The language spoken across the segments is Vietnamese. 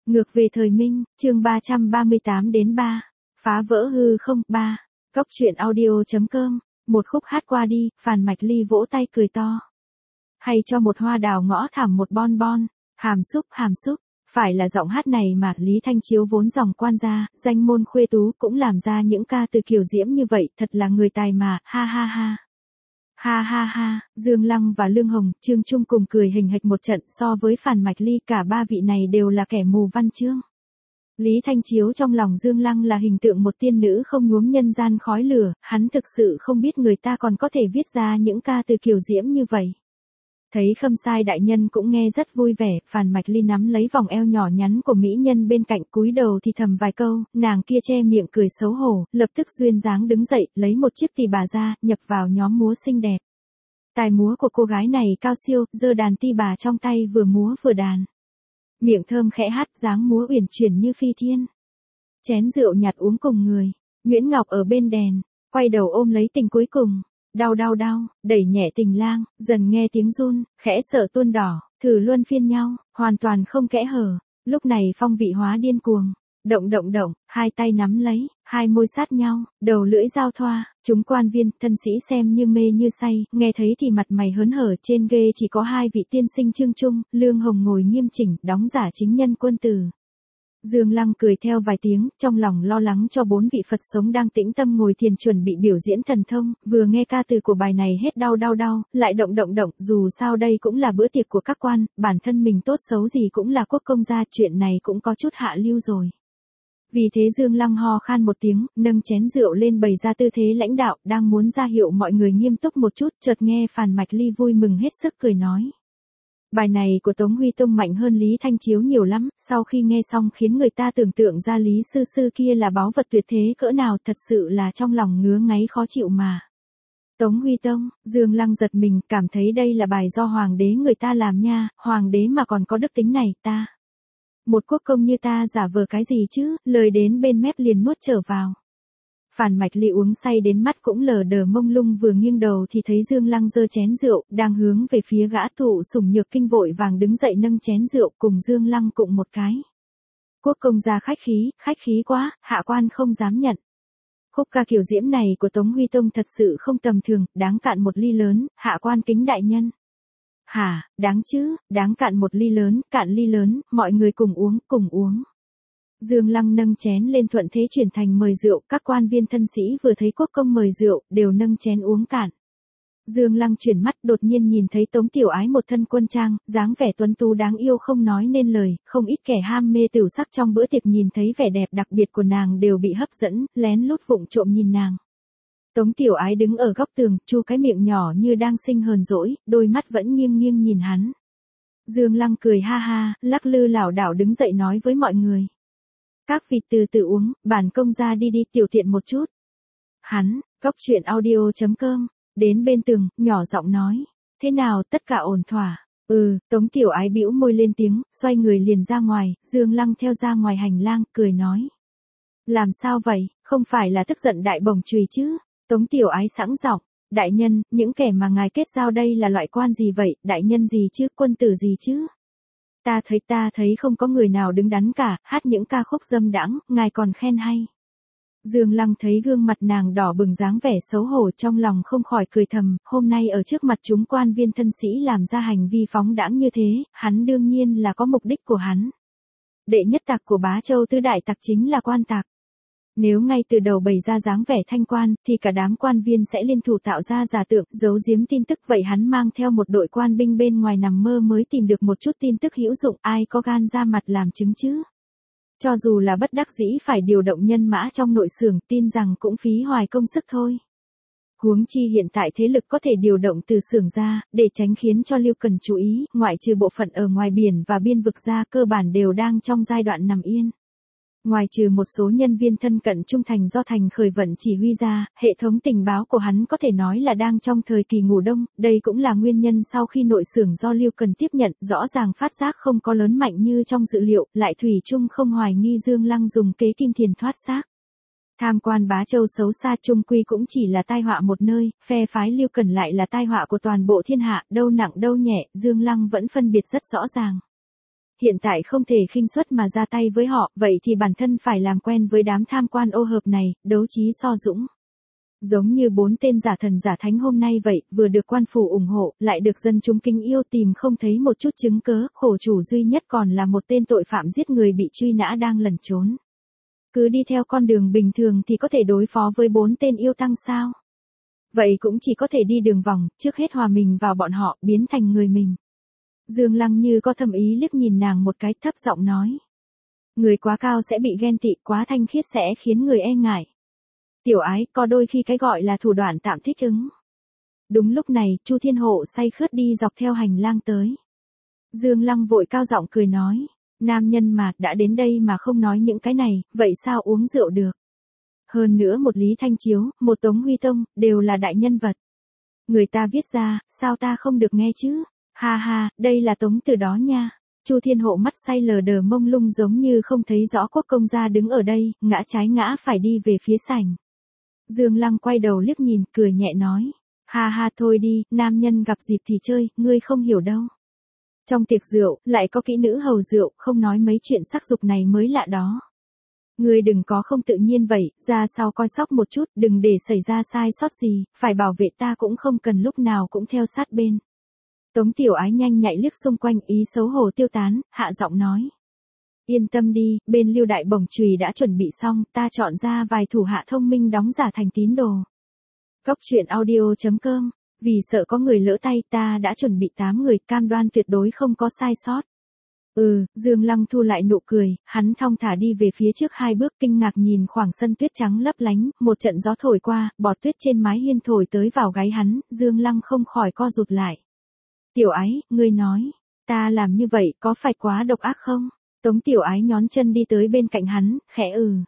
Ngược về thời Minh, chương 338 đến 3. Phá vỡ hư không 3. Góc truyện audio.com. Một khúc hát qua đi, Phàn Mạch Ly vỗ tay cười to. Hay cho một hoa đào ngõ thảm một bon bon, hàm xúc. Phải là giọng hát này mà Lý Thanh Chiếu vốn dòng quan gia, danh môn khuê tú cũng làm ra những ca từ kiểu diễm như vậy, thật là người tài mà, ha ha ha. Ha ha ha, Dương Lăng và Lương Hồng, Trương Trung cùng cười hình hạch một trận, so với Phàn Mạch Ly cả ba vị này đều là kẻ mù văn chương. Lý Thanh Chiếu trong lòng Dương Lăng là hình tượng một tiên nữ không nhuốm nhân gian khói lửa, hắn thực sự không biết người ta còn có thể viết ra những ca từ kiểu diễm như vậy. Thấy Khâm Sai đại nhân cũng nghe rất vui vẻ, Phàn Mạch Ly nắm lấy vòng eo nhỏ nhắn của mỹ nhân bên cạnh, cúi đầu thì thầm vài câu, nàng kia che miệng cười xấu hổ, lập tức duyên dáng đứng dậy, lấy một chiếc tỳ bà ra, nhập vào nhóm múa xinh đẹp. Tài múa của cô gái này cao siêu, giơ đàn tỳ bà trong tay vừa múa vừa đàn. Miệng thơm khẽ hát, dáng múa uyển chuyển như phi thiên. Chén rượu nhạt uống cùng người, Nguyễn Ngọc ở bên đèn, quay đầu ôm lấy tình cuối cùng. Đau, đẩy nhẹ tình lang, dần nghe tiếng run, khẽ sợ tuôn đỏ, thử luân phiên nhau, hoàn toàn không kẽ hở. Lúc này phong vị hóa điên cuồng, động, hai tay nắm lấy, hai môi sát nhau, đầu lưỡi giao thoa, chúng quan viên, thân sĩ xem như mê như say, nghe thấy thì mặt mày hớn hở. Trên ghê chỉ có hai vị tiên sinh Trương Trung, Lương Hồng ngồi nghiêm chỉnh, đóng giả chính nhân quân tử. Dương Lăng cười theo vài tiếng, trong lòng lo lắng cho bốn vị Phật sống đang tĩnh tâm ngồi thiền chuẩn bị biểu diễn thần thông, vừa nghe ca từ của bài này hết đau, lại động, dù sao đây cũng là bữa tiệc của các quan, bản thân mình tốt xấu gì cũng là quốc công gia, chuyện này cũng có chút hạ lưu rồi. Vì thế Dương Lăng ho khan một tiếng, nâng chén rượu lên bày ra tư thế lãnh đạo, đang muốn ra hiệu mọi người nghiêm túc một chút, chợt nghe Phàn Mạch Ly vui mừng hết sức cười nói. Bài này của Tống Huy Tông mạnh hơn Lý Thanh Chiếu nhiều lắm, sau khi nghe xong khiến người ta tưởng tượng ra Lý sư sư kia là báu vật tuyệt thế cỡ nào, thật sự là trong lòng ngứa ngáy khó chịu mà. Tống Huy Tông, Dương Lăng giật mình, cảm thấy đây là bài do hoàng đế người ta làm nha, hoàng đế mà còn có đức tính này, ta. Một quốc công như ta giả vờ cái gì chứ, lời đến bên mép liền nuốt trở vào. Phàn Mạch Ly uống say đến mắt cũng lờ đờ mông lung, vừa nghiêng đầu thì thấy Dương Lăng giơ chén rượu, đang hướng về phía gã thụ sủng nhược kinh, vội vàng đứng dậy nâng chén rượu cùng Dương Lăng cụng một cái. Quốc công gia khách khí quá, hạ quan không dám nhận. Khúc ca kiểu diễm này của Tống Huy Tông thật sự không tầm thường, đáng cạn một ly lớn, hạ quan kính đại nhân. Hả, đáng chứ, đáng cạn một ly lớn, cạn ly lớn, mọi người cùng uống. Dương Lăng nâng chén lên thuận thế chuyển thành mời rượu, các quan viên thân sĩ vừa thấy quốc công mời rượu, đều nâng chén uống cạn. Dương Lăng chuyển mắt đột nhiên nhìn thấy Tống Tiểu Ái một thân quân trang, dáng vẻ tuấn tú đáng yêu không nói nên lời, không ít kẻ ham mê tửu sắc trong bữa tiệc nhìn thấy vẻ đẹp đặc biệt của nàng đều bị hấp dẫn, lén lút vụng trộm nhìn nàng. Tống Tiểu Ái đứng ở góc tường, chu cái miệng nhỏ như đang sinh hờn dỗi, đôi mắt vẫn nghiêng nhìn hắn. Dương Lăng cười ha ha, lắc lư lảo đảo đứng dậy nói với mọi người. Các vị từ từ uống, bản công gia đi tiểu tiện một chút. Hắn, góc truyện audio.com, đến bên tường, nhỏ giọng nói. Thế nào, tất cả ổn thỏa? Tống Tiểu Ái bĩu môi lên tiếng, xoay người liền ra ngoài, Dương Lăng theo ra ngoài hành lang, cười nói. Làm sao vậy, không phải là tức giận đại bổng chùy chứ? Tống Tiểu Ái sẵn giọng. Đại nhân, những kẻ mà ngài kết giao đây là loại quan gì vậy, đại nhân gì chứ, quân tử gì chứ? Ta thấy không có người nào đứng đắn cả, hát những ca khúc dâm đãng, ngài còn khen hay. Dương Lăng thấy gương mặt nàng đỏ bừng dáng vẻ xấu hổ, trong lòng không khỏi cười thầm, hôm nay ở trước mặt chúng quan viên thân sĩ làm ra hành vi phóng đãng như thế, hắn đương nhiên là có mục đích của hắn. Đệ nhất tặc của Bá Châu tứ đại tặc chính là quan tặc. Nếu ngay từ đầu bày ra dáng vẻ thanh quan, thì cả đám quan viên sẽ liên thủ tạo ra giả tượng, giấu giếm tin tức, vậy hắn mang theo một đội quan binh bên ngoài nằm mơ mới tìm được một chút tin tức hữu dụng, ai có gan ra mặt làm chứng chứ? Cho dù là bất đắc dĩ phải điều động nhân mã trong nội xưởng, tin rằng cũng phí hoài công sức thôi. Huống chi hiện tại thế lực có thể điều động từ xưởng ra, để tránh khiến cho Lưu Cần chú ý, ngoại trừ bộ phận ở ngoài biển và biên vực ra, cơ bản đều đang trong giai đoạn nằm yên. Ngoài trừ một số nhân viên thân cận trung thành do Thành Khởi vận chỉ huy ra, hệ thống tình báo của hắn có thể nói là đang trong thời kỳ ngủ đông, đây cũng là nguyên nhân sau khi nội xưởng do Lưu Cần tiếp nhận, rõ ràng phát giác không có lớn mạnh như trong dự liệu, lại thủy chung không hoài nghi Dương Lăng dùng kế kim thiền thoát xác. Tham quan Bá Châu xấu xa chung quy cũng chỉ là tai họa một nơi, phe phái Lưu Cần lại là tai họa của toàn bộ thiên hạ, đâu nặng đâu nhẹ, Dương Lăng vẫn phân biệt rất rõ ràng. Hiện tại không thể khinh suất mà ra tay với họ, vậy thì bản thân phải làm quen với đám tham quan ô hợp này, đấu trí so dũng. Giống như 4 tên giả thần giả thánh hôm nay vậy, vừa được quan phủ ủng hộ, lại được dân chúng kính yêu, tìm không thấy một chút chứng cớ, khổ chủ duy nhất còn là một tên tội phạm giết người bị truy nã đang lẩn trốn. Cứ đi theo con đường bình thường thì có thể đối phó với 4 tên yêu tăng sao? Vậy cũng chỉ có thể đi đường vòng, trước hết hòa mình vào bọn họ, biến thành người mình. Dương Lăng như có thầm ý liếc nhìn nàng một cái, thấp giọng nói. Người quá cao sẽ bị ghen tị, quá thanh khiết sẽ khiến người e ngại. Tiểu ái, có đôi khi cái gọi là thủ đoạn tạm thích ứng. Đúng lúc này, Chu Thiên Hộ say khướt đi dọc theo hành lang tới. Dương Lăng vội cao giọng cười nói. Nam nhân mà, đã đến đây mà không nói những cái này, vậy sao uống rượu được? Hơn nữa một Lý Thanh Chiếu, một Tống Huy Tông, đều là đại nhân vật. Người ta viết ra, sao ta không được nghe chứ? Ha ha, đây là Tống Từ đó nha. Chu Thiên Hộ mắt say lờ đờ mông lung giống như không thấy rõ Quốc công gia đứng ở đây, ngã trái ngã phải đi về phía sảnh. Dương Lăng quay đầu liếc nhìn, cười nhẹ nói. Ha ha thôi đi, nam nhân gặp dịp thì chơi, ngươi không hiểu đâu. Trong tiệc rượu, lại có kỹ nữ hầu rượu, không nói mấy chuyện sắc dục này mới lạ đó. Ngươi đừng có không tự nhiên vậy, ra sau coi sóc một chút, đừng để xảy ra sai sót gì, phải bảo vệ ta cũng không cần lúc nào cũng theo sát bên. Tống Tiểu Ái nhanh nhạy liếc xung quanh, ý xấu hổ tiêu tán, hạ giọng nói. Yên tâm đi, bên Lưu Đại Bổng chùy đã chuẩn bị xong, ta chọn ra vài thủ hạ thông minh đóng giả thành tín đồ. Cốc truyện audio.com, vì sợ có người lỡ tay ta đã chuẩn bị 8 người, cam đoan tuyệt đối không có sai sót. Dương Lăng thu lại nụ cười, hắn thong thả đi về phía trước 2 bước, kinh ngạc nhìn khoảng sân tuyết trắng lấp lánh, một trận gió thổi qua, bọt tuyết trên mái hiên thổi tới vào gáy hắn, Dương Lăng không khỏi co rụt lại. Tiểu Ái, ngươi nói, ta làm như vậy có phải quá độc ác không? Tống Tiểu Ái nhón chân đi tới bên cạnh hắn, khẽ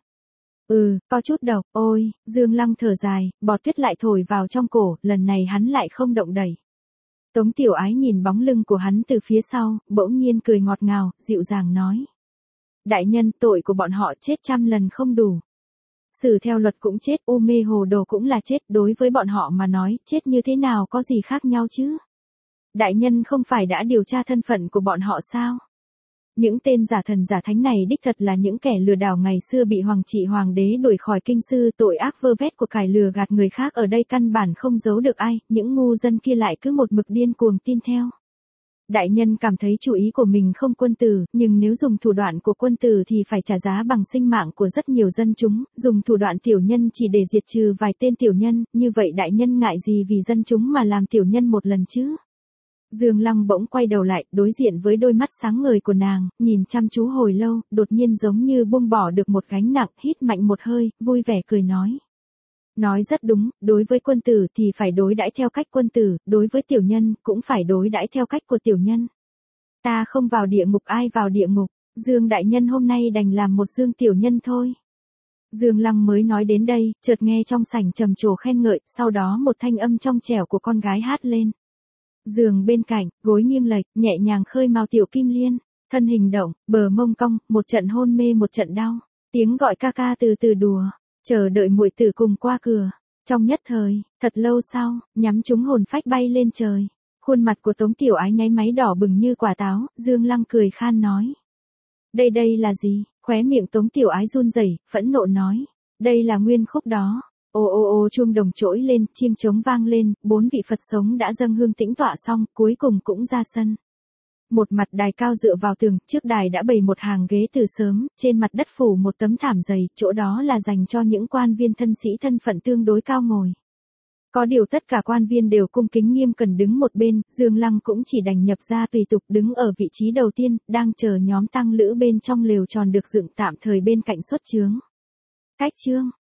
có chút độc, ôi, Dương Lăng thở dài, bọt tuyết lại thổi vào trong cổ, lần này hắn lại không động đậy. Tống Tiểu Ái nhìn bóng lưng của hắn từ phía sau, bỗng nhiên cười ngọt ngào, dịu dàng nói. Đại nhân, tội của bọn họ chết 100 lần không đủ. Xử theo luật cũng chết, u mê hồ đồ cũng là chết, đối với bọn họ mà nói, chết như thế nào có gì khác nhau chứ? Đại nhân không phải đã điều tra thân phận của bọn họ sao? Những tên giả thần giả thánh này đích thật là những kẻ lừa đảo ngày xưa bị hoàng trị hoàng đế đuổi khỏi kinh sư, tội ác vơ vét của cải lừa gạt người khác ở đây căn bản không giấu được ai, những ngu dân kia lại cứ một mực điên cuồng tin theo. Đại nhân cảm thấy chủ ý của mình không quân tử, nhưng nếu dùng thủ đoạn của quân tử thì phải trả giá bằng sinh mạng của rất nhiều dân chúng, dùng thủ đoạn tiểu nhân chỉ để diệt trừ vài tên tiểu nhân, như vậy đại nhân ngại gì vì dân chúng mà làm tiểu nhân một lần chứ? Dương Lăng bỗng quay đầu lại, đối diện với đôi mắt sáng ngời của nàng, nhìn chăm chú hồi lâu, đột nhiên giống như buông bỏ được một gánh nặng, hít mạnh một hơi, vui vẻ cười nói. Nói rất đúng, đối với quân tử thì phải đối đãi theo cách quân tử, đối với tiểu nhân cũng phải đối đãi theo cách của tiểu nhân. Ta không vào địa ngục, ai vào địa ngục, Dương đại nhân hôm nay đành làm một Dương tiểu nhân thôi. Dương Lăng mới nói đến đây, chợt nghe trong sảnh trầm trồ khen ngợi, sau đó một thanh âm trong trẻo của con gái hát lên. Giường bên cạnh, gối nghiêng lệch, nhẹ nhàng khơi màu tiểu kim liên, thân hình động, bờ mông cong, một trận hôn mê một trận đau, tiếng gọi ca ca từ từ đùa, chờ đợi muội tử cùng qua cửa. Trong nhất thời, thật lâu sau, nhắm chúng hồn phách bay lên trời. Khuôn mặt của Tống Tiểu Ái nháy máy đỏ bừng như quả táo, Dương Lăng cười khan nói. Đây là gì? Khóe miệng Tống Tiểu Ái run rẩy, phẫn nộ nói. Đây là nguyên khúc đó. Ô chuông đồng trỗi lên, chiêng trống vang lên, 4 vị Phật sống đã dâng hương tĩnh tọa xong, cuối cùng cũng ra sân. Một mặt đài cao dựa vào tường, trước đài đã bày một hàng ghế từ sớm, trên mặt đất phủ một tấm thảm dày, chỗ đó là dành cho những quan viên thân sĩ thân phận tương đối cao ngồi. Có điều tất cả quan viên đều cung kính nghiêm cẩn đứng một bên, Dương Lăng cũng chỉ đành nhập ra tùy tục đứng ở vị trí đầu tiên, đang chờ nhóm tăng lữ bên trong lều tròn được dựng tạm thời bên cạnh xuất chướng. Cách chương